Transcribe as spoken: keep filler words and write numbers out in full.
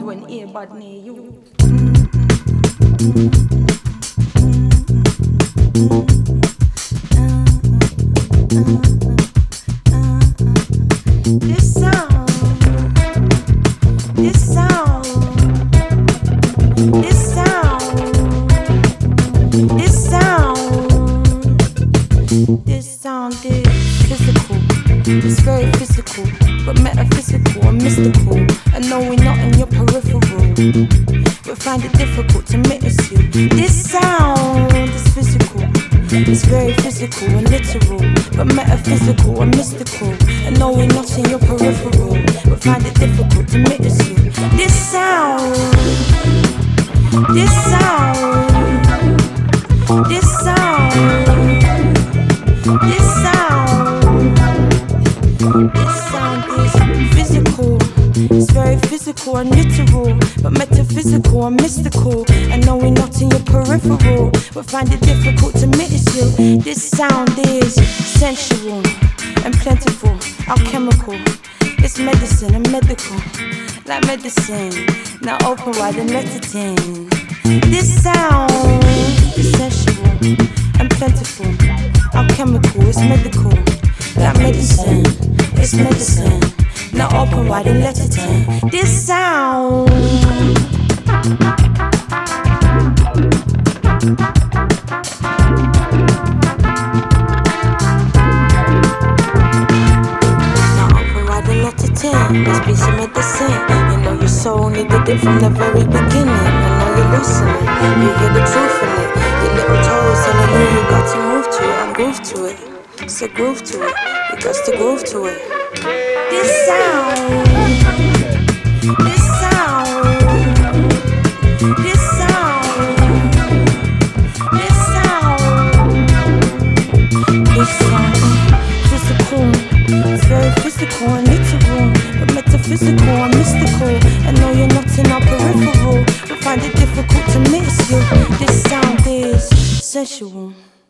an earbud near you. This sound, this sound, this sound, this sound, this sound is physical. It's very physical, but metaphysical and mystical. And no, we're not in your peripheral, but find it difficult to witness you. This sound is physical. It's very physical and literal, but metaphysical and mystical. And no, we're not in your peripheral, but find it difficult to witness you. This sound, this sound, this sound, this sound, this sound is physical. It's very physical and literal, but metaphysical and mystical. And no, we're not in your peripheral, but find it difficult to witness you. This sound is sensual and plentiful, alchemical. It's medicine and medical, like medicine. Now open wide and let it in. This sound is sensual and plentiful, alchemical. It's medical, like medicine. It's medicine. Now open wide and let it in. This sound. This piece of medicine, you know your soul needed it from the very beginning. And now you're loosening, you hear the truth in it. Your little toes telling you you got to move to it and groove to it. So groove to it, you got to groove to it. This sound, this sound, this sound, this sound, this sound, physical. It's very physical and literal, but metaphysical and mystical. And no, you're not in our peripheral, but find it difficult to miss you. This sound is sensual.